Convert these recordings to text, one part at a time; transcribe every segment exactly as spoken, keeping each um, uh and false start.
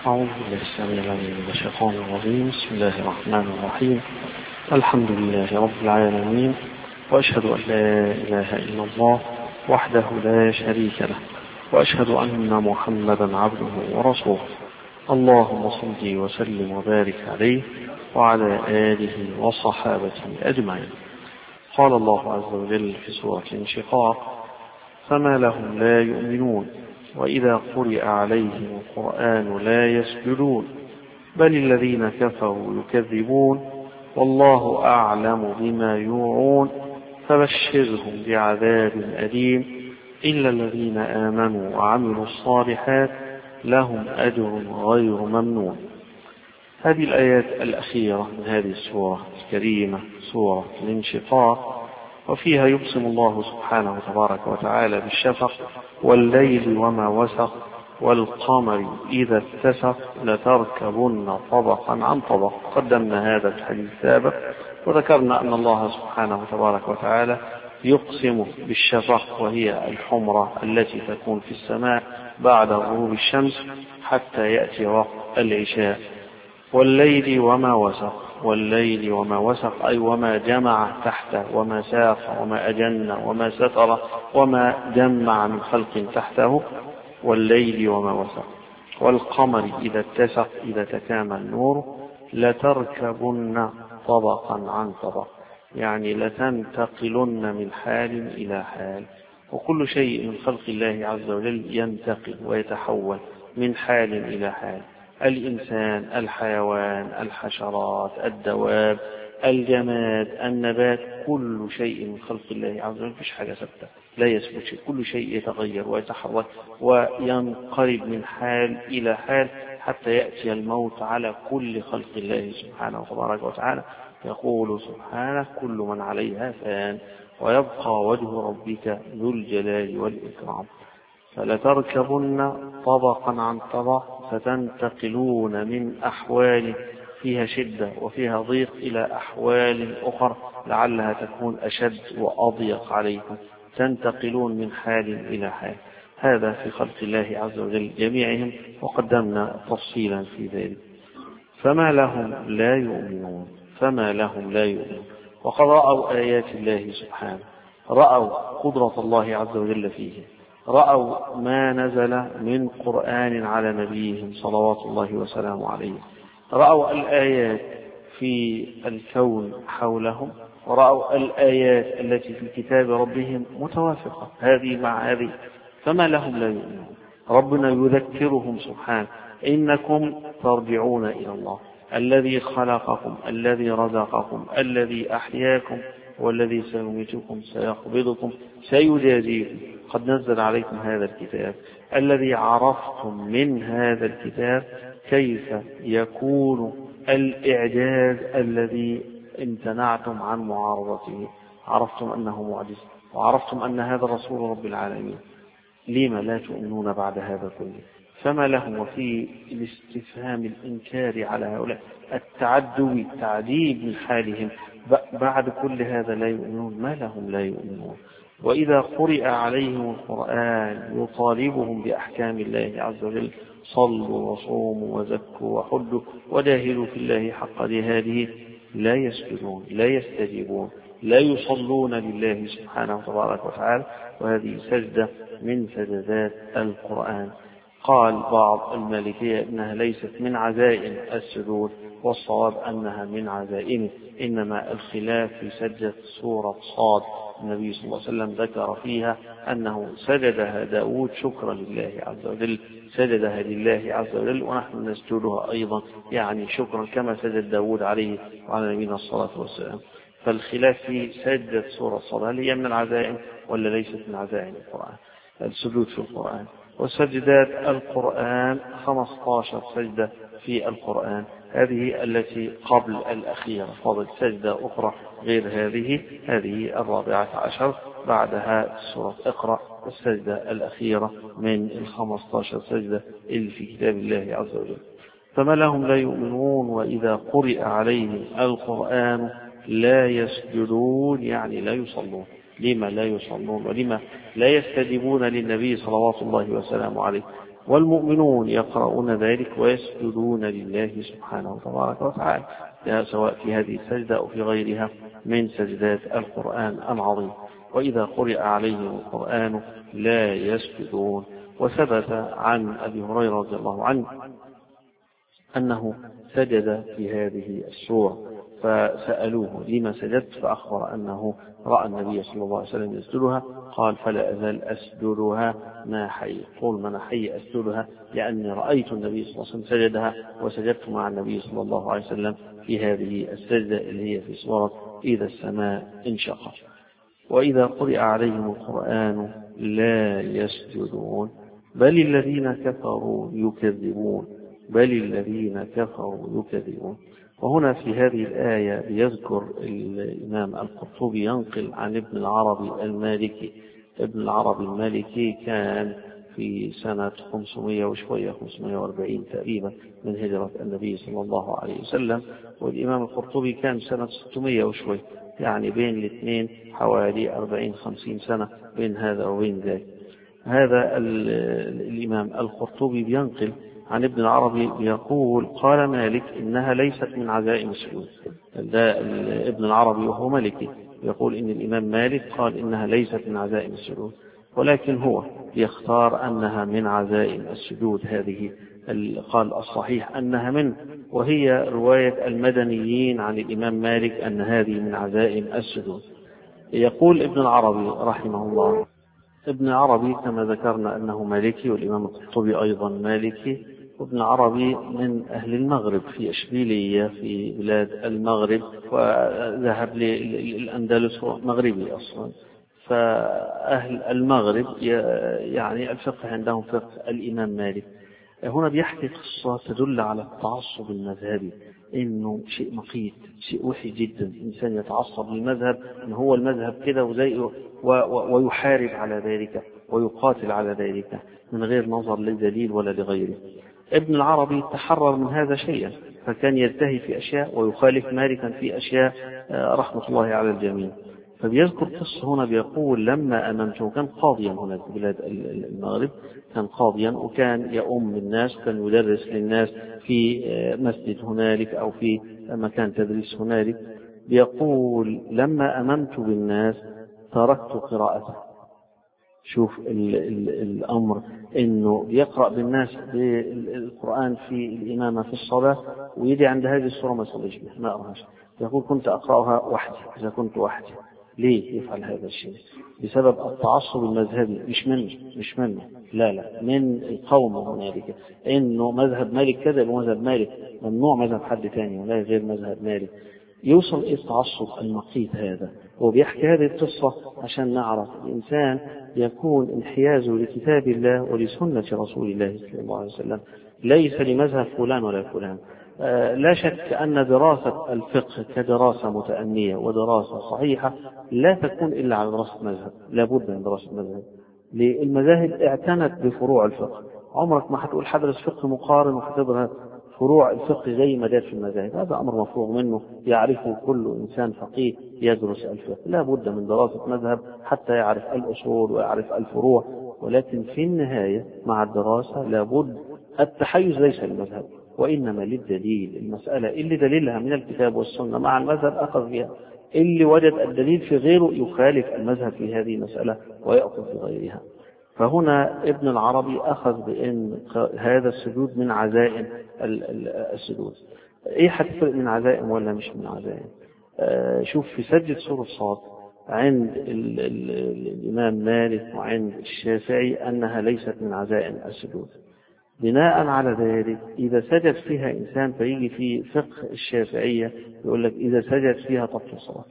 أعوذ بالله السميع العليم من الشيطان الرجيم. بسم الله الرحمن الرحيم. الحمد لله رب العالمين، وأشهد أن لا إله إلا الله وحده لا شريك له، وأشهد أن محمدا عبده ورسوله. اللهم صل وسلم وبارك عليه وعلى آله وصحابته أجمعين. قال الله عز وجل في سورة الانشقاق: فما لهم لا يؤمنون وإذا قرئ عليهم القرآن لا يسجدون بل الذين كفروا يكذبون والله أعلم بما يوعون فبشرهم بعذاب أليم إلا الذين آمنوا وعملوا الصالحات لهم أجر غير ممنون. هذه الآيات الأخيرة من هذه السورة الكريمة سورة الانشقاق، وفيها يقسم الله سبحانه تبارك وتعالى بالشفق والليل وما وسق والقمر إذا اتسق لتركبن طبقا عن طبق. قدمنا هذا الحديث السابق وذكرنا أن الله سبحانه تبارك وتعالى يقسم بالشفق، وهي الحمرة التي تكون في السماء بعد غروب الشمس حتى يأتي وقت العشاء. والليل وما وسق، والليل وما وسق أي وما جمع تحته وما ساق وما أجن وما ستر وما جمع من خلق تحته. والليل وما وسق. والقمر إذا اتسق إذا تكامل النور لتركبن طبقا عن طبق، يعني لتنتقلن من حال إلى حال. وكل شيء من خلق الله عز وجل ينتقل ويتحول من حال إلى حال. الإنسان، الحيوان، الحشرات، الدواب، الجماد، النبات، كل شيء من خلق الله عز وجل مفيش حاجة ثابتة، لا يثبت شيء، كل شيء يتغير ويتحرك وينقلب من حال إلى حال حتى يأتي الموت على كل خلق الله سبحانه تبارك وتعالى. يقول سبحانه: كل من عليها فان ويبقى وجه ربك ذو الجلال والإكرام. فلتركبن طبقا عن طبق، فتنتقلون من أحوال فيها شدة وفيها ضيق إلى أحوال أخرى لعلها تكون أشد وأضيق عليكم، تنتقلون من حال إلى حال. هذا في خلق الله عز وجل جميعهم، وقدمنا تفصيلا في ذلك. فما لهم لا يؤمنون، فما لهم لا يؤمنون. وقد رأوا آيات الله سبحانه، رأوا قدرة الله عز وجل فيه، رأوا ما نزل من قرآن على نبيهم صلوات الله وسلامه عليه، رأوا الآيات في الكون حولهم، ورأوا الآيات التي في كتاب ربهم متوافقة هذه مع هذه. فما لهم لا يؤمنون. ربنا يذكرهم سبحانه: إنكم ترجعون إلى الله الذي خلقكم الذي رزقكم الذي أحياكم والذي سيميتكم سيقبضكم سيجازيكم. قد نزل عليكم هذا الكتاب الذي عرفتم من هذا الكتاب كيف يكون الإعجاز الذي امتنعتم عن معارضته. عرفتم أنه معجز، وعرفتم أن هذا رسول رب العالمين. لما لا تؤمنون بعد هذا كله؟ فما لهم، وفي الاستفهام الإنكار على هؤلاء، التعدي تعديب من حالهم بعد كل هذا لا يؤمنون. ما لهم لا يؤمنون. وإذا قرئ عليهم القرآن يطالبهم بأحكام الله عز وجل: صلوا وصوموا وزكوا وحجوا وجاهدوا في الله حق جهاده، لا يسجدون، لا يستجيبون، لا يصلون لله سبحانه تبارك وتعالى. وهذه سجدة من سجدات القرآن. قال بعض المالكية إنها ليست من عزائم السجود، والصواب أنها من عزائمه، إنما الخلاف في سجدة سورة صاد. النبي صلى الله عليه وسلم ذكر فيها أنه سجدها داود شكرا لله عز وجل، سجدها لله عز وجل ونحن نسجدها أيضا، يعني شكرا كما سجد داود عليه وعلى نبينا الصلاة والسلام. فالخلاف في سجدة سورة صاد، هل هي من العزائم ولا ليست من عزائم القرآن السجود في القرآن؟ وسجدات القرآن خمسة عشر سجدة في القرآن، هذه التي قبل الأخيرة، فضل سجدة أخرى غير هذه، هذه الرابعة عشر، بعدها سورة اقرأ السجدة الأخيرة من الخمسة عشر سجدة اللي في كتاب الله عز وجل. فما لهم لا يؤمنون وإذا قرئ عليهم القرآن لا يسجدون، يعني لا يصلون. لما لا يصلون ولما لا يستجيبون للنبي صلوات الله وسلامه عليه؟ والمؤمنون يقرؤون ذلك ويسجدون لله سبحانه تبارك وتعالى، سواء في هذه السجدة أو في غيرها من سجدات القرآن العظيم. وإذا قرئ عليهم القرآن لا يسجدون. وثبت عن أبي هريرة رضي الله عنه أنه سجد في هذه السورة، فسألوه لما سجدت، فأخبر أنه رأى النبي صلى الله عليه وسلم يسجدها، قال فلا أزال أسجدها ما حي، طول ما أنا حي أسجدها، لأني رأيت النبي صلى الله عليه وسلم سجدها وسجدت مع النبي صلى الله عليه وسلم في هذه السجدة اللي هي في سورة إذا السماء انشقت. وإذا قرئ عليهم القرآن لا يسجدون بل الذين كفروا يكذبون بل الذين كفروا يكذبون. وهنا في هذه الآية بيذكر الإمام القرطبي ينقل عن ابن العربي المالكي. ابن العربي المالكي كان في سنة خمسمائة وشوية خمسمائة وأربعين تقريبا من هجرة النبي صلى الله عليه وسلم، والإمام القرطبي كان سنة ستمائة وشوية، يعني بين الاثنين حوالي أربعين خمسين سنة بين هذا وبين ذلك. هذا الإمام القرطبي بينقل عن ابن العربي يقول قال مالك إنها ليست من عزائم السجود. ده ابن العربي وهو مالكي يقول إن الإمام مالك قال إنها ليست من عزائم السجود، ولكن هو يختار أنها من عزائم السجود. هذه قال الصحيح أنها من، وهي رواية المدنيين عن الإمام مالك أن هذه من عزائم السجود. يقول ابن العربي رحمه الله، ابن عربي كما ذكرنا أنه مالكي، والإمام القرطبي أيضا مالكي، وابن عربي من أهل المغرب في إشبيلية في بلاد المغرب، وذهب للأندلس مغربي أصلا. فأهل المغرب يعني الفقه عندهم فقه الإمام مالك. هنا بيحكي قصة تدل على التعصب المذهبي، إنه شيء مقيت، شيء وحي جدا إنسان يتعصب للمذهب إن هو المذهب كده وزي ويحارب على ذلك ويقاتل على ذلك من غير نظر لدليل ولا لغيره. ابن العربي تحرر من هذا شيئا، فكان يلتهي في أشياء ويخالف مالكا في أشياء رحمة الله على الجميع. فبيذكر قصة هنا بيقول لما أممته، كان قاضيا هنا في بلاد المغرب، كان قاضيا وكان يؤم الناس، كان يدرس للناس في مسجد هنالك أو في مكان تدريس هنالك. بيقول لما أممت بالناس تركت قراءته. شوف ال ال الأمر إنه يقرأ بالناس بالقرآن في الإمامة في الصلاة ويجي عند هذه السورة ما يصليش بها، ما أقرأهاش. يقول كنت أقرأها وحدي إذا كنت وحدي. ليه يفعل هذا الشيء؟ بسبب التعصب المذهبي، مش منه مش منه لا لا من القوم هنالك، إنه مذهب مالك كذا يبقى مذهب مالك، ممنوع مذهب حد ثاني ولا غير مذهب مالك. يوصل إلى التعصب المقيت هذا. هو بيحكي هذه القصة عشان نعرف الإنسان يكون انحيازه لكتاب الله ولسنة رسول الله صلى الله عليه وسلم، ليس لمذهب فلان ولا فلان. آه لا شك أن دراسة الفقه كدراسة متأنية ودراسة صحيحة لا تكون إلا على دراسة مذهب، لا بد من دراسة مذهب. المذاهب اعتنت بفروع الفقه، عمرك ما هتقول حدرس فقه مقارن وهتدرس فروع الفقه زي ما دار في المذاهب. هذا أمر مفروغ منه، يعرفه كل إنسان فقيه يدرس الفقه. لا بد من دراسة مذهب حتى يعرف الأصول ويعرف الفروع، ولكن في النهاية مع الدراسة لا بد التحيز ليس للمذهب وإنما للدليل. المسألة اللي دليلها من الكتاب والسنة مع المذهب أخذ بها، اللي وجد الدليل في غيره يخالف المذهب في هذه المسألة ويأخذ في غيرها. فهنا ابن العربي أخذ بأن هذا السجود من عزائم السجود. إيه هتفرق من عزائم ولا مش من عزائم؟ آه شوف في سجد سورة صاد عند ال ال الإمام مالك وعند الشافعي أنها ليست من عزائم السجود. بناء على ذلك إذا سجد فيها إنسان، فيجي في فقه الشافعية يقول لك إذا سجد فيها تبطل صلاة،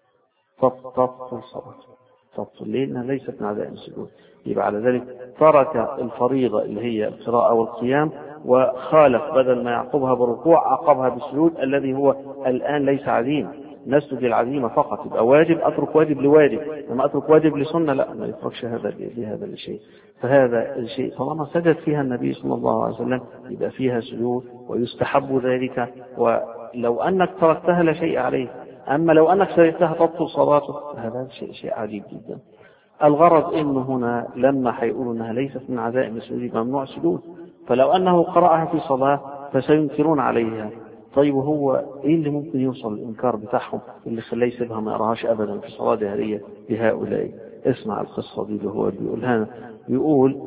تبطل صلاة، تبطل. ليه؟ لأنها ليست من عزائم السجود. يبقى على ذلك ترك الفريضة اللي هي القراءة والقيام وخالف، بدل ما يعقبها بالركوع عقبها بالسجود الذي هو الآن ليس عزيمة. نسجد العزيمة فقط، يبقى واجب أترك واجب لواجب، لما أترك واجب لسنة لا، ما يتركش هذا لهذا الشيء. فهذا الشيء طالما سجد فيها النبي صلى الله عليه وسلم يبقى فيها سجود ويستحب ذلك، ولو أنك تركتها لا شيء عليه. أما لو أنك سجدتها تبطل صلاته هذا شيء, شيء عجيب جدا. الغرض إنه هنا لما هيقولوا أنها ليست من عزائم السجود ممنوع السجود، فلو أنه قرأها في صلاة فسينكرون عليها. طيب هو إيه اللي ممكن يوصل الإنكار بتاعهم اللي خلاه يسيبها ما يقراهاش أبدا في صلاة جهرية بهؤلاء؟ اسمع القصة دي اللي هو بيقولها، بيقول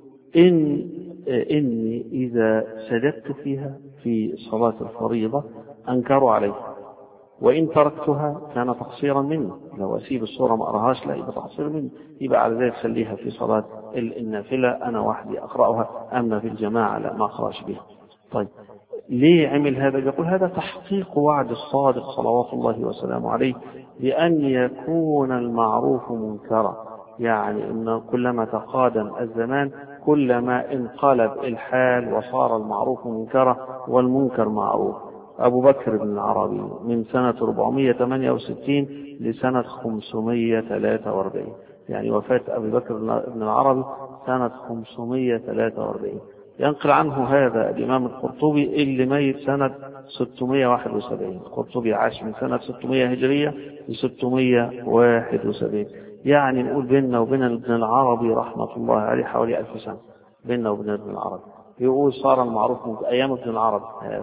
إن إني إذا سجدت فيها في صلاة الفريضة أنكروا عليه، وإن تركتها كان تقصيرا مني، لو أسيب الصورة ما أراهاش لا يبقى تقصير مني، يبقى على ذلك خليها في صلاة النافلة أنا وحدي أقرأها، أما في الجماعة لا ما أقرأش بها. طيب ليه عمل هذا؟ يقول هذا تحقيق وعد الصادق صلوات الله وسلامه عليه بأن يكون المعروف منكرا، يعني أن كلما تقادم الزمان كلما انقلب الحال وصار المعروف منكرا والمنكر معروف. أبو بكر بن العربي من سنة أربعمائة وثمانية وستين لسنة خمسمائة وثلاثة وأربعين، يعني وفاة أبي بكر بن العربي سنة خمسمائة وثلاثة وأربعين. ينقل عنه هذا الإمام القرطبي اللي ميت سنة ستمائة وواحد وسبعين. القرطبي عاش من سنة ستمائة هجرية ل ستمائة وواحد وسبعين، يعني نقول بيننا وبين ابن العربي رحمة الله عليه حوالي ألف سنة بيننا وبين ابن العربي. يقول صار المعروف من أيام ابن العربي،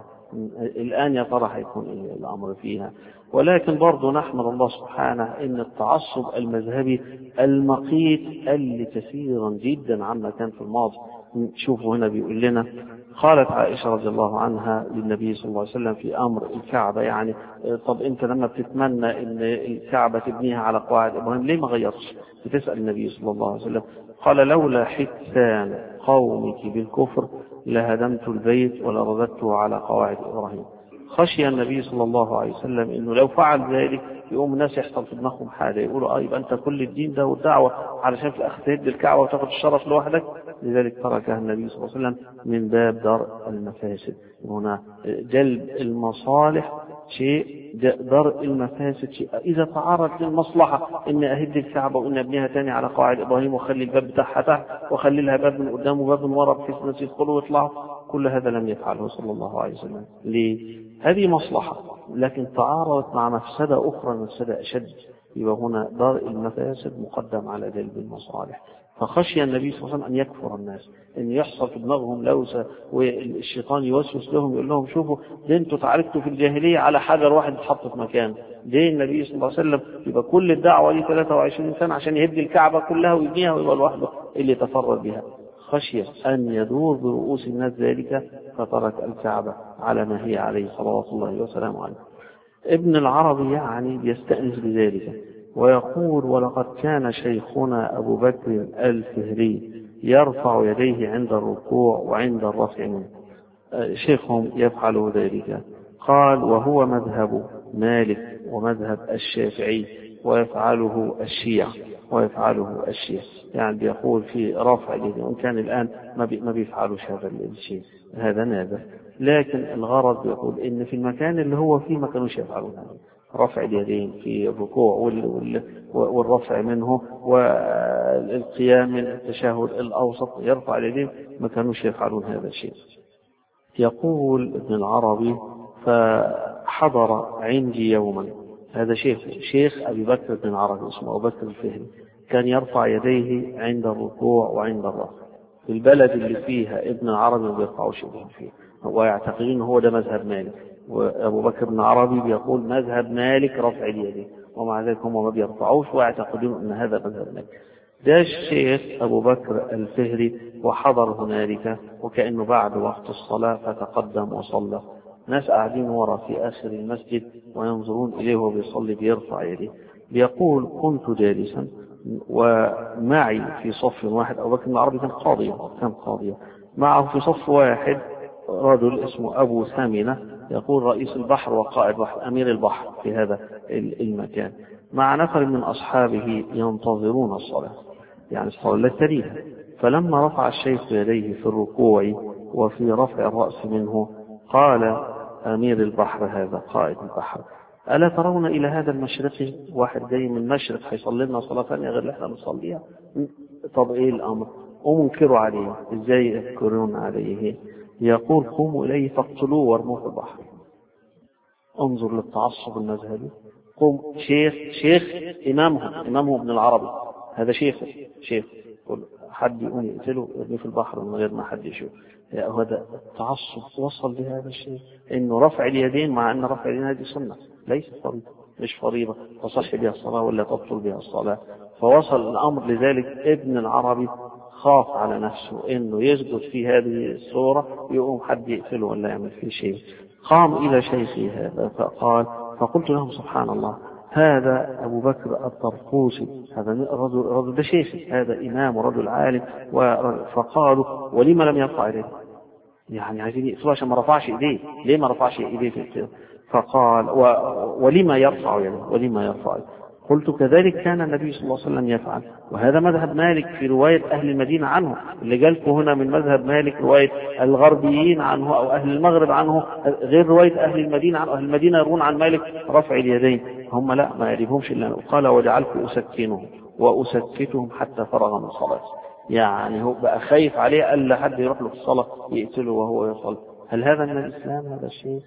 الآن يا ترى هيكون الأمر فيها. ولكن برضو نحمد الله سبحانه إن التعصب المذهبي المقيت قل كثيرا جدا عما كان في الماضي. شوفوا هنا بيقول لنا قالت عائشة رضي الله عنها للنبي صلى الله عليه وسلم في أمر الكعبة، يعني طب أنت لما بتتمنى إن الكعبة تبنيها على قواعد إبراهيم ليه ما غيرتش؟ بتسأل النبي صلى الله عليه وسلم. قال لولا حسان قومك بالكفر لهدمت البيت ولرددته على قواعد إبراهيم. خشي النبي صلى الله عليه وسلم إنه لو فعل ذلك يقوم الناس يحصل في دماغهم حاجة، يقولوا اه يبقى أنت كل الدين ده والدعوة علشان في الآخر تهد الكعبة وتاخد الشرف لوحدك. لذلك تركها النبي صلى الله عليه وسلم من باب درء المفاسد. هنا جلب المصالح شيء، درء المفاسد شيء. إذا تعرض للمصلحة إن أهد الكعبة وإن أبنيها تاني على قواعد إبراهيم وخلي الباب بتاعها تحت وخلي لها باب من قدام وباب من وراء بحيث الناس يدخلوا ويطلعوا، كل هذا لم يفعله صلى الله عليه وسلم. ليه؟ هذه مصلحة لكن تعارضت مع مفسدة أخرى، مفسدة أشد، يبقى هنا درء المفاسد مقدم على جلب المصالح. فخشي النبي صلى الله عليه وسلم أن يكفر الناس، أن يحصل في دماغهم لوسة والشيطان يوسوس لهم يقول لهم شوفوا ده انتوا تعرفتوا في الجاهلية على حجر واحد اتحط في مكان، ده النبي صلى الله عليه وسلم يبقى كل الدعوة دي ثلاثة وعشرين سنة عشان يهدي الكعبة كلها ويبنيها ويبقى لوحده اللي يتفرد بها. خشية أن يدور برؤوس الناس ذلك فترك الكعبة على ما هي عليه صلوات الله وسلامه عليه. ابن العربي يعني يستأنس بذلك ويقول ولقد كان شيخنا أبو بكر الفهري يرفع يديه عند الركوع وعند الرفع منه. شيخهم يفعل ذلك. قال وهو مذهب مالك ومذهب الشافعي ويفعله الشيعة ويفعله الشيعة، يعني بيقول في رفع اليدين، وإن كان الآن ما بيفعلوش هذا الشيء، هذا نادر، لكن الغرض بيقول إن في المكان اللي هو فيه ما كانوش يفعلون هذا رفع اليدين في الركوع والرفع منه والقيام من التشهد الأوسط يرفع اليدين، ما كانوش يفعلون هذا الشيء. يقول ابن العربي فحضر عندي يوما، هذا شيخ شيخ أبي بكر بن العربي اسمه أبو بكر الفهري، كان يرفع يديه عند الركوع وعند الرفع. في البلد اللي فيها ابن العربي ما بيرفعوش يديه فيه، ويعتقدون هو ده مذهب مالك، وأبو بكر بن العربي بيقول مذهب مالك رفع اليدين، ومع ذلك هم ما بيرفعوش ويعتقدون أن هذا مذهب مالك. ده الشيخ أبو بكر الفهري وحضر هنالك، وكأنه بعد وقت الصلاة فتقدم وصلى. ناس قاعدين وراء في آخر المسجد وينظرون إليه وبيصلي بيرفع يديه. بيقول كنت جالسا ومعي في صف واحد، أبو بكر بن العربي كان قاضيا كان قاضيا معه في صف واحد رجل اسمه أبو ثامنة، يقول رئيس البحر وقائد بحر أمير البحر في هذا المكان، مع نفر من أصحابه ينتظرون الصلاة، يعني الصلاة لا تريها. فلما رفع الشيخ يديه في الركوع وفي رفع الرأس منه قال أمير البحر هذا قائد البحر ألا ترون إلى هذا المشرق؟ واحد جاي من المشرق هيصلي لنا صلاة ثانية غير اللي احنا بنصليها؟ طب إيه الأمر؟ ومنكروا عليه، إزاي يذكرون عليه؟ يقول قوموا إليه فاقتلوه وارموه في البحر. انظر للتعصب المذهبي. قوم شيخ شيخ إمامهم إمامهم ابن العربي هذا شيخ شيخ حد يقوم يقتله يرميه في البحر من غير ما حد يشوف. هذا التعصب وصل لهذا الشيء، انه رفع اليدين مع ان رفع اليدين هذه سنه ليست فريضه، مش فريضه تصح بها الصلاه ولا تبطل بها الصلاه. فوصل الامر لذلك ابن العربي خاف على نفسه انه يسجد في هذه الصوره يقوم حد يقتله ولا يعمل فيه شيء. قام الى شيخي هذا فقال، فقلت لهم سبحان الله هذا أبو بكر الطرطوسي، هذا رجل, رجل ده شيخي، هذا إمام ورجل عالم. فقالوا ولما لم يرفع إليه؟ يعني عايزين يقتلوا عشان ما رفعش إيديه، ليه ما رفعش إيديه في القتال؟ فقال و... ولما يرفع يعني ولما يرفع؟ قلت كذلك كان النبي صلى الله عليه وسلم يفعل، وهذا مذهب مالك في رواية أهل المدينة عنه. اللي جالكم هنا من مذهب مالك رواية الغربيين عنه أو أهل المغرب عنه غير رواية أهل المدينة عنه. أهل المدينة يرون عن مالك رفع اليدين، هم لا ما يريبهمش إلا أنه قال وجعلت أسكنهم وأسكتهم حتى فرغ من صلاة. يعني هو بقى خايف عليه ألا حد يروح له في الصلاة يقتله وهو يصلي. هل هذا من الإسلام؟ هذا الشيء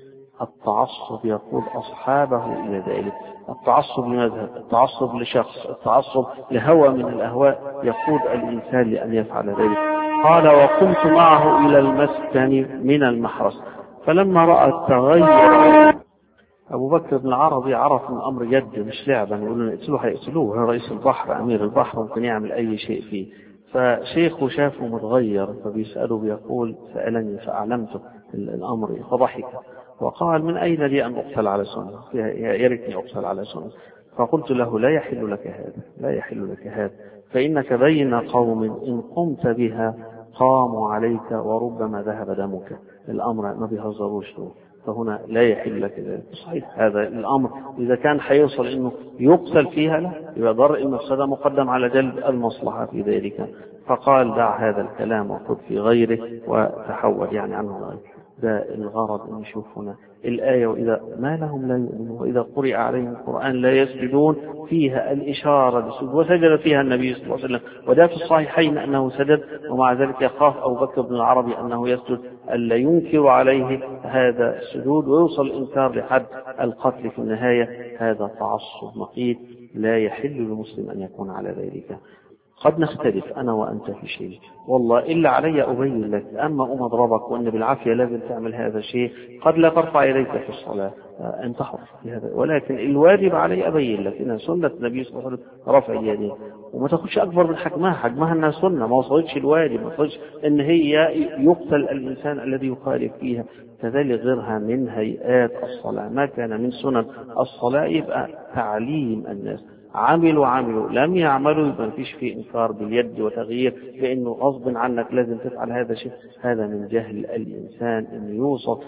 التعصب يقود أصحابه إلى ذلك. التعصب لمذهب، التعصب لشخص، التعصب لهوى من الأهواء يقود الإنسان لأن يفعل ذلك. قال وقمت معه إلى المسكن من المحرس فلما رأى التغير. أبو بكر بن العربي عرف من الأمر جد مش لعبا، يقولون يقتلوه هيقتلوه، هو رئيس البحر أمير البحر ممكن يعمل أي شيء فيه. فشيخه شافه متغير فبيسأله بيقول سألني فأعلمته الأمر فضحك وقال من أين لي أن أقتل على سنة؟ يا ريتني أقتل على سنة. فقلت له لا يحل لك هذا، لا يحل لك هذا، فإنك بين قوم إن قمت بها قاموا عليك وربما ذهب دمك. الأمر ما بيهزروش له، فهنا لا يحل لك ذلك. صحيح هذا الأمر إذا كان حيوصل إنه يقتل فيها لا يبقى ضر المفسدة مقدم على جلب المصلحة في ذلك. فقال دع هذا الكلام وخذ في غيره وتحول يعني عنه غيره. ده الغرض أن نشوف هنا الآية وإذا ما لهم لا يؤمنون وإذا قرئ عليهم القرآن لا يسجدون فيها الإشارة بالسجود وسجد فيها النبي صلى الله عليه وسلم. وده في الصحيحين أنه سجد، ومع ذلك يخاف أبو بكر بن العربي أنه يسجد ألا ينكر عليه هذا السجود ويوصل الإنكار لحد القتل في النهاية. هذا تعصب مقيت لا يحل للمسلم أن يكون على ذلك. قد نختلف أنا وأنت في شيء والله إلا علي أبين لك، أما أم أضربك وأن بالعافية لازم تعمل هذا الشيء قد لا ترفع إليك في الصلاة أنت حر في هذا، ولكن الواجب علي أبين لك إنها سنة النبي صلى الله عليه وسلم رفع اليدين، وما تاخدش أكبر من حجمها، حجمها أنها سنة ما وصلتش الواجب، ما وصلتش إن هي يقتل الإنسان الذي يخالف فيها. كذلك غيرها من هيئات الصلاة ما كان من سنن الصلاة يبقى تعليم الناس. عملوا عملوا لم يعملوا يبقى ما فيش فيه إنكار باليد وتغيير لأنه غصب عنك لازم تفعل هذا الشيء. هذا من جهل الإنسان أن يوصل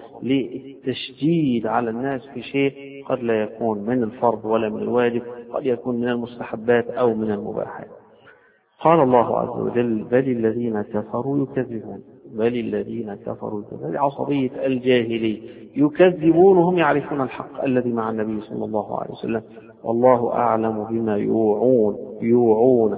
للتشديد على الناس في شيء قد لا يكون من الفرض ولا من الواجب، قد يكون من المستحبات أو من المباحات. قال الله عز وجل بل الذين كفروا يكذبون، بل الذين كفروا يكذبون. عصبية الجاهلية يكذبون وهم يعرفون الحق الذي مع النبي صلى الله عليه وسلم. والله أعلم بما يوعون يوعون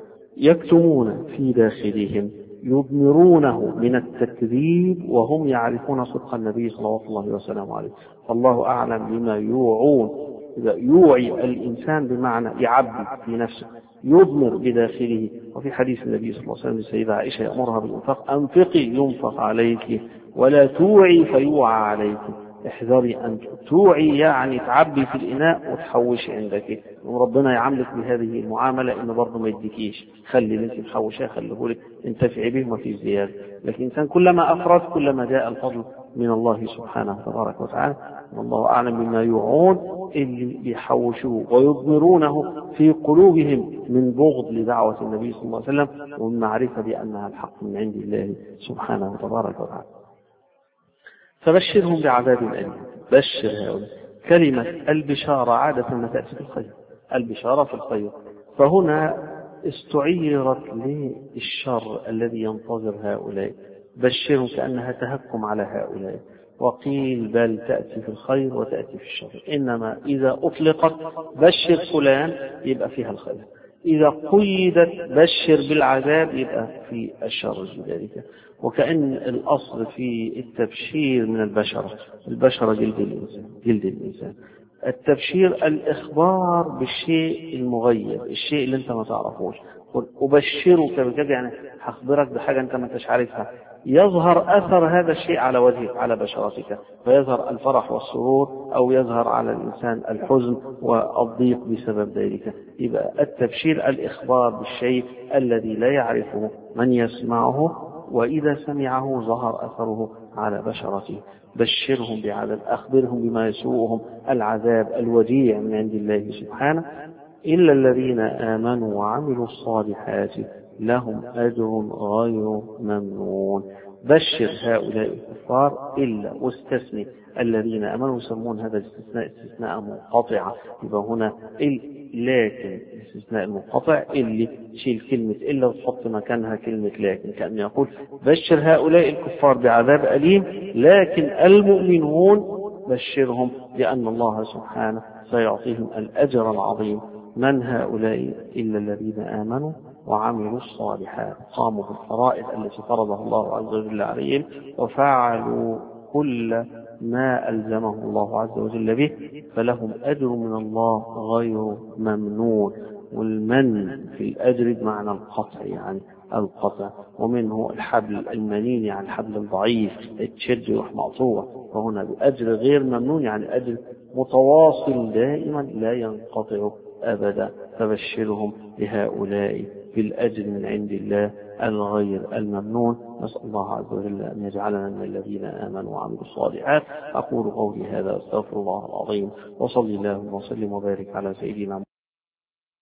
يكتمون في داخلهم يضمرونه من التكذيب وهم يعرفون صدق النبي صلى الله عليه وسلم عليه. فالله أعلم بما يوعون. إذا يوعي الإنسان بمعنى يعبي في نفسه يضمر بداخله. وفي حديث النبي صلى الله عليه وسلم السيدة عائشة يأمرها بالإنفاق أنفقي ينفق عليك ولا توعي فيوعى عليك. احذري أن توعي يعني تعبي في الإناء وتحوش عندك، وربنا يعاملك بهذه المعاملة إنه برضه ما يديكيش، خلي اللي انت محوشاه خليه لك انتفعي به ما في زيادة. لكن إنسان كلما أفرد كلما جاء الفضل من الله سبحانه تبارك وتعالى. والله أعلم بما يوعون اللي بيحوشوه ويضمرونه في قلوبهم من بغض لدعوة النبي صلى الله عليه وسلم ومن معرفة بأنها الحق من عند الله سبحانه تبارك وتعالى. فبشرهم بعذاب أليم. بشر هؤلاء. كلمة البشارة عادة ما تأتي في الخير، البشارة في الخير، فهنا استعيرت للشر الذي ينتظر هؤلاء. بشرهم كأنها تهكم على هؤلاء، وقيل بل تأتي في الخير وتأتي في الشر. إنما إذا أطلقت بشر فلان يبقى فيها الخير، إذا قيدت بشر بالعذاب يبقى في الشر ذلك. وكأن الأصل في التبشير من البشرة، البشرة جلد الإنسان، جلد الإنسان. التبشير الإخبار بالشيء المغير، الشيء اللي أنت ما تعرفوش. أبشرك بكذا يعني هخبرك بحاجة أنت ما انتش عارفها، يظهر أثر هذا الشيء على وجهك على بشرتك، فيظهر الفرح والسرور، أو يظهر على الإنسان الحزن والضيق بسبب ذلك. يبقى التبشير الإخبار بالشيء الذي لا يعرفه من يسمعه، وإذا سمعه ظهر أثره على بشرته. بشرهم بعذاب، أخبرهم بما يسوءهم، العذاب الوجيع من عند الله سبحانه. إلا الذين آمنوا وعملوا الصالحات لهم أجر غير ممنون. بشر هؤلاء الكفار إلا واستثني الذين آمنوا، يسمون هذا الاستثناء استثناء منقطع. يبقى هنا لكن الاستثناء المنقطع اللي تشيل كلمة إلا وتحط مكانها كلمة لكن، كأن يقول بشر هؤلاء الكفار بعذاب أليم، لكن المؤمنون بشرهم لأن الله سبحانه سيعطيهم الأجر العظيم. من هؤلاء؟ إلا الذين آمنوا وعملوا الصالحات، قاموا بالفرائض التي فرضها الله عز وجل عليهم، وفعلوا كل ما ألزمه الله عز وجل به، فلهم أجر من الله غير ممنون. والمن في الأجر بمعنى القطع، يعني القطع، ومنه الحبل المنين يعني الحبل الضعيف التشد يروح مقطوع، فهنا بأجر غير ممنون يعني أجر متواصل دائما لا ينقطع أبدا. فبشرهم لهؤلاء بالأجر من عند الله الغير الممنون. نسأل الله عز وجل أن يجعلنا من الذين آمنوا وعملوا الصالحات. أقول قولي هذا، أستغفر الله العظيم، وصلي الله وسلم وبارك على سيدنا